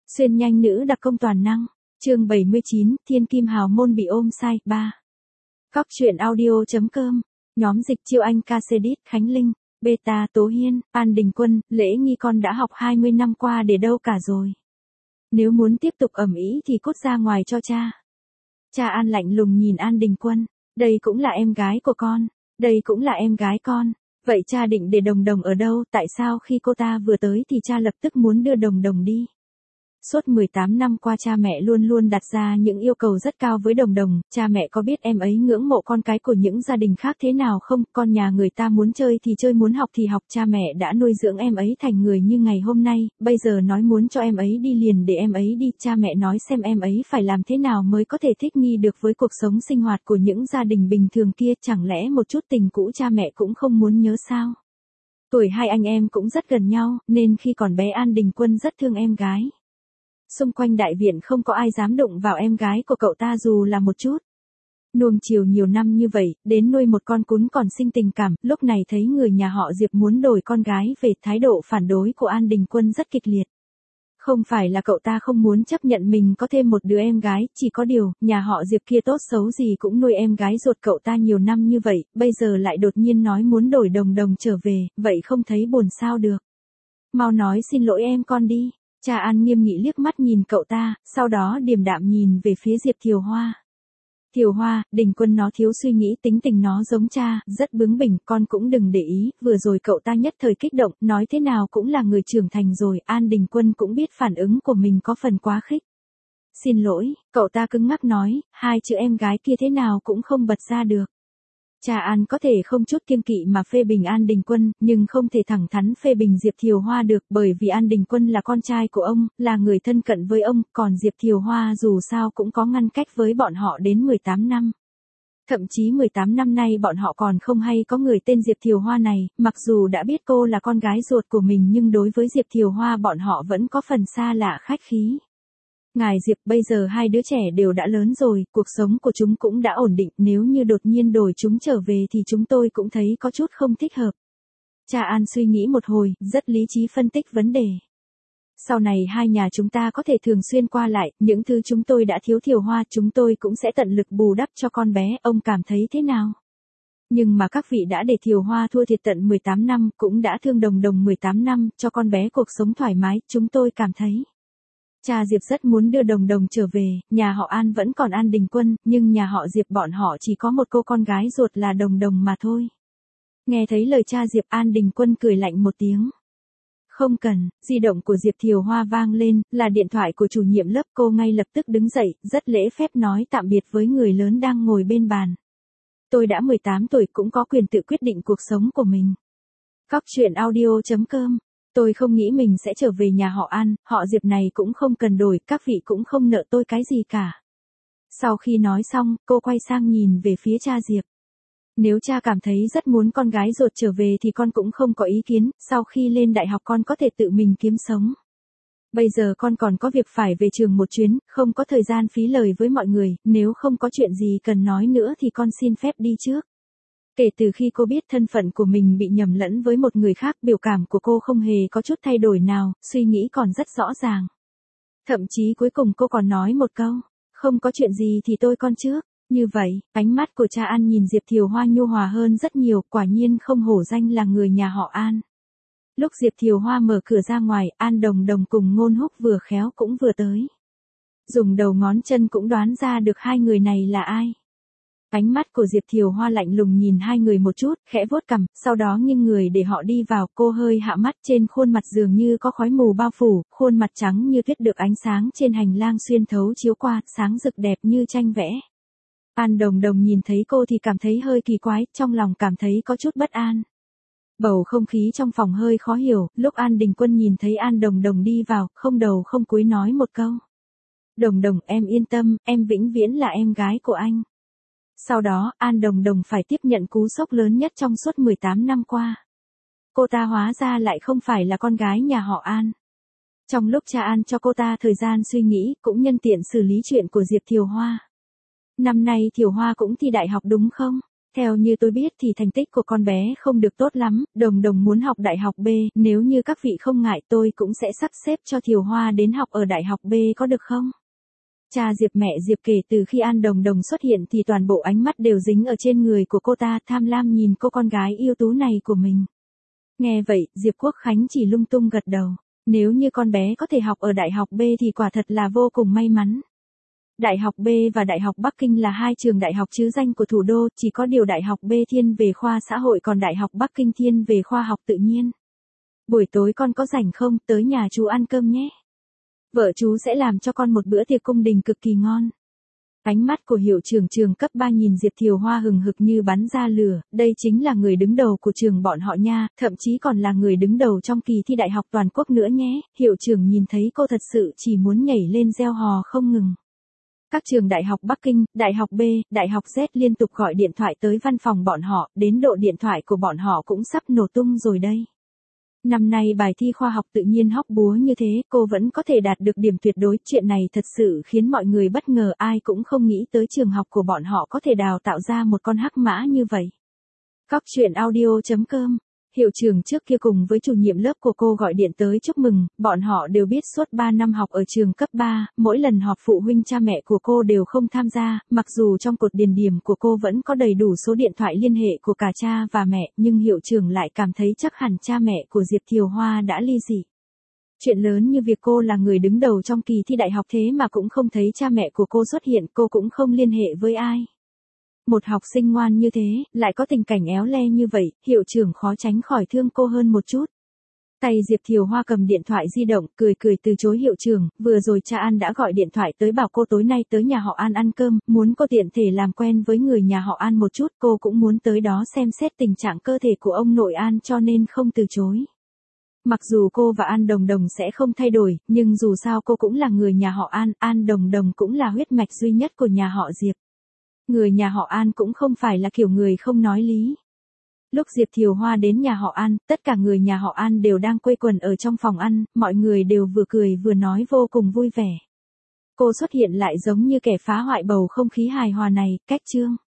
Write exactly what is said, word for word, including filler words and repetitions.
Xuyên nhanh nữ đặc công toàn năng, chương bảy mươi chín, Thiên Kim Hào Môn bị ôm sai, ba. Cóc truyện audio.com, nhóm dịch chiêu anh ca xê đít, Khánh Linh, Beta, Tố Hiên, An Đình Quân, Lễ Nghi con đã học hai mươi năm qua để đâu cả rồi. Nếu muốn tiếp tục ầm ĩ thì cút ra ngoài cho cha. Cha An lạnh lùng nhìn An Đình Quân, đây cũng là em gái của con, đây cũng là em gái con. Vậy cha định để Đồng Đồng ở đâu, tại sao khi cô ta vừa tới thì cha lập tức muốn đưa Đồng Đồng đi? Suốt mười tám năm qua cha mẹ luôn luôn đặt ra những yêu cầu rất cao với Đồng Đồng, cha mẹ có biết em ấy ngưỡng mộ con cái của những gia đình khác thế nào không? Con nhà người ta muốn chơi thì chơi, muốn học thì học, cha mẹ đã nuôi dưỡng em ấy thành người như ngày hôm nay, bây giờ nói muốn cho em ấy đi liền để em ấy đi, cha mẹ nói xem em ấy phải làm thế nào mới có thể thích nghi được với cuộc sống sinh hoạt của những gia đình bình thường kia, chẳng lẽ một chút tình cũ cha mẹ cũng không muốn nhớ sao? Tuổi hai anh em cũng rất gần nhau, nên khi còn bé An Đình Quân rất thương em gái. Xung quanh đại viện không có ai dám đụng vào em gái của cậu ta dù là một chút. Nuông chiều nhiều năm như vậy, đến nuôi một con cún còn sinh tình cảm, lúc này thấy người nhà họ Diệp muốn đổi con gái về, thái độ phản đối của An Đình Quân rất kịch liệt. Không phải là cậu ta không muốn chấp nhận mình có thêm một đứa em gái, chỉ có điều, nhà họ Diệp kia tốt xấu gì cũng nuôi em gái ruột cậu ta nhiều năm như vậy, bây giờ lại đột nhiên nói muốn đổi Đồng Đồng trở về, vậy không thấy buồn sao được. Mau nói xin lỗi em con đi. Cha An nghiêm nghị liếc mắt nhìn cậu ta, sau đó điềm đạm nhìn về phía Diệp Thiều Hoa. Thiều Hoa, Đình Quân nó thiếu suy nghĩ, tính tình nó giống cha, rất bướng bỉnh, con cũng đừng để ý, vừa rồi cậu ta nhất thời kích động, nói thế nào cũng là người trưởng thành rồi, An Đình Quân cũng biết phản ứng của mình có phần quá khích. Xin lỗi, cậu ta cứng ngắc nói, hai chữ em gái kia thế nào cũng không bật ra được. Cha An có thể không chút kiêng kỵ mà phê bình An Đình Quân, nhưng không thể thẳng thắn phê bình Diệp Thiều Hoa được, bởi vì An Đình Quân là con trai của ông, là người thân cận với ông, còn Diệp Thiều Hoa dù sao cũng có ngăn cách với bọn họ đến mười tám năm. Thậm chí mười tám năm nay bọn họ còn không hay có người tên Diệp Thiều Hoa này, mặc dù đã biết cô là con gái ruột của mình nhưng đối với Diệp Thiều Hoa bọn họ vẫn có phần xa lạ khách khí. Ngài Diệp, bây giờ hai đứa trẻ đều đã lớn rồi, cuộc sống của chúng cũng đã ổn định, nếu như đột nhiên đổi chúng trở về thì chúng tôi cũng thấy có chút không thích hợp. Cha An suy nghĩ một hồi, rất lý trí phân tích vấn đề. Sau này hai nhà chúng ta có thể thường xuyên qua lại, những thứ chúng tôi đã thiếu Thiều Hoa chúng tôi cũng sẽ tận lực bù đắp cho con bé, ông cảm thấy thế nào? Nhưng mà các vị đã để Thiều Hoa thua thiệt tận mười tám năm, cũng đã thương Đồng Đồng mười tám năm, cho con bé cuộc sống thoải mái, chúng tôi cảm thấy. Cha Diệp rất muốn đưa Đồng Đồng trở về, nhà họ An vẫn còn An Đình Quân, nhưng nhà họ Diệp bọn họ chỉ có một cô con gái ruột là Đồng Đồng mà thôi. Nghe thấy lời cha Diệp, An Đình Quân cười lạnh một tiếng. Không cần, di động của Diệp Thiều Hoa vang lên, là điện thoại của chủ nhiệm lớp, cô ngay lập tức đứng dậy, rất lễ phép nói tạm biệt với người lớn đang ngồi bên bàn. Tôi đã mười tám tuổi cũng có quyền tự quyết định cuộc sống của mình. Cóc truyện audio.com. Tôi không nghĩ mình sẽ trở về nhà họ An, họ Diệp này cũng không cần đổi, các vị cũng không nợ tôi cái gì cả. Sau khi nói xong, cô quay sang nhìn về phía cha Diệp. Nếu cha cảm thấy rất muốn con gái ruột trở về thì con cũng không có ý kiến, sau khi lên đại học con có thể tự mình kiếm sống. Bây giờ con còn có việc phải về trường một chuyến, không có thời gian phí lời với mọi người, nếu không có chuyện gì cần nói nữa thì con xin phép đi trước. Kể từ khi cô biết thân phận của mình bị nhầm lẫn với một người khác, biểu cảm của cô không hề có chút thay đổi nào, suy nghĩ còn rất rõ ràng. Thậm chí cuối cùng cô còn nói một câu, không có chuyện gì thì tôi con trước. Như vậy, ánh mắt của cha An nhìn Diệp Thiều Hoa nhu hòa hơn rất nhiều, quả nhiên không hổ danh là người nhà họ An. Lúc Diệp Thiều Hoa mở cửa ra ngoài, An Đồng Đồng cùng Ngôn Húc vừa khéo cũng vừa tới. Dùng đầu ngón chân cũng đoán ra được hai người này là ai. Ánh mắt của Diệp Thiều Hoa lạnh lùng nhìn hai người một chút, khẽ vuốt cằm, sau đó nghiêng người để họ đi vào, cô hơi hạ mắt, trên khuôn mặt dường như có khói mù bao phủ, khuôn mặt trắng như tuyết được ánh sáng trên hành lang xuyên thấu chiếu qua, sáng rực đẹp như tranh vẽ. An Đồng Đồng nhìn thấy cô thì cảm thấy hơi kỳ quái, trong lòng cảm thấy có chút bất an. Bầu không khí trong phòng hơi khó hiểu, lúc An Đình Quân nhìn thấy An Đồng Đồng đi vào, không đầu không cúi nói một câu. Đồng Đồng, em yên tâm, em vĩnh viễn là em gái của anh. Sau đó, An Đồng Đồng phải tiếp nhận cú sốc lớn nhất trong suốt mười tám năm qua. Cô ta hóa ra lại không phải là con gái nhà họ An. Trong lúc cha An cho cô ta thời gian suy nghĩ, cũng nhân tiện xử lý chuyện của Diệp Thiều Hoa. Năm nay Thiều Hoa cũng thi đại học đúng không? Theo như tôi biết thì thành tích của con bé không được tốt lắm, Đồng Đồng muốn học đại học B, nếu như các vị không ngại tôi cũng sẽ sắp xếp cho Thiều Hoa đến học ở đại học B có được không? Cha Diệp mẹ Diệp kể từ khi An Đồng Đồng xuất hiện thì toàn bộ ánh mắt đều dính ở trên người của cô ta, tham lam nhìn cô con gái yêu tú này của mình. Nghe vậy, Diệp Quốc Khánh chỉ lung tung gật đầu. Nếu như con bé có thể học ở đại học B thì quả thật là vô cùng may mắn. Đại học B và Đại học Bắc Kinh là hai trường đại học trứ danh của thủ đô, chỉ có điều Đại học B thiên về khoa xã hội còn Đại học Bắc Kinh thiên về khoa học tự nhiên. Buổi tối con có rảnh không, tới nhà chú ăn cơm nhé. Vợ chú sẽ làm cho con một bữa tiệc cung đình cực kỳ ngon. Ánh mắt của hiệu trưởng trường cấp ba nhìn Diệp Thiều Hoa hừng hực như bắn ra lửa, đây chính là người đứng đầu của trường bọn họ nha, thậm chí còn là người đứng đầu trong kỳ thi đại học toàn quốc nữa nhé. Hiệu trưởng nhìn thấy cô thật sự chỉ muốn nhảy lên reo hò không ngừng. Các trường đại học Bắc Kinh, đại học B, đại học Z liên tục gọi điện thoại tới văn phòng bọn họ, đến độ điện thoại của bọn họ cũng sắp nổ tung rồi đây. Năm nay bài thi khoa học tự nhiên hóc búa như thế, cô vẫn có thể đạt được điểm tuyệt đối, chuyện này thật sự khiến mọi người bất ngờ, ai cũng không nghĩ tới trường học của bọn họ có thể đào tạo ra một con hắc mã như vậy. Cóc truyện audio chấm com. Hiệu trưởng trước kia cùng với chủ nhiệm lớp của cô gọi điện tới chúc mừng, bọn họ đều biết suốt ba năm học ở trường cấp ba, mỗi lần họp phụ huynh cha mẹ của cô đều không tham gia, mặc dù trong cột điền điểm của cô vẫn có đầy đủ số điện thoại liên hệ của cả cha và mẹ, nhưng hiệu trưởng lại cảm thấy chắc hẳn cha mẹ của Diệp Thiều Hoa đã ly dị. Chuyện lớn như việc cô là người đứng đầu trong kỳ thi đại học thế mà cũng không thấy cha mẹ của cô xuất hiện, cô cũng không liên hệ với ai. Một học sinh ngoan như thế, lại có tình cảnh éo le như vậy, hiệu trưởng khó tránh khỏi thương cô hơn một chút. Tay Diệp Thiều Hoa cầm điện thoại di động, cười cười từ chối hiệu trưởng, vừa rồi cha An đã gọi điện thoại tới bảo cô tối nay tới nhà họ An ăn cơm, muốn cô tiện thể làm quen với người nhà họ An một chút, cô cũng muốn tới đó xem xét tình trạng cơ thể của ông nội An cho nên không từ chối. Mặc dù cô và An Đồng Đồng sẽ không thay đổi, nhưng dù sao cô cũng là người nhà họ An, An Đồng Đồng cũng là huyết mạch duy nhất của nhà họ Diệp. Người nhà họ An cũng không phải là kiểu người không nói lý. Lúc Diệp Thiều Hoa đến nhà họ An, tất cả người nhà họ An đều đang quây quần ở trong phòng ăn, mọi người đều vừa cười vừa nói vô cùng vui vẻ. Cô xuất hiện lại giống như kẻ phá hoại bầu không khí hài hòa này, cách chương.